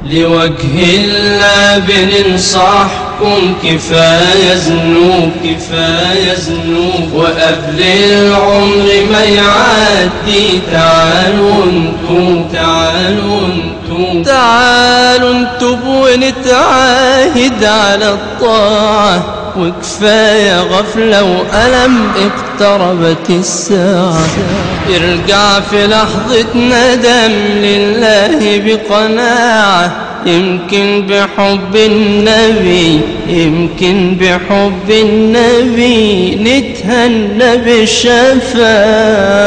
لوجه الله بننصحكم كفاية ذنوب كفاية ذنوب، وقبل العمر ما يعدي تعالوا انتم تعالوا نتوب ونتعاهد على الطاعة، وكفاية غفلة وألم اقتربت الساعة. ارجع في لحظة ندم لله بقناعة، يمكن بحب النبي يمكن بحب النبي نتهنى بالشفاعة.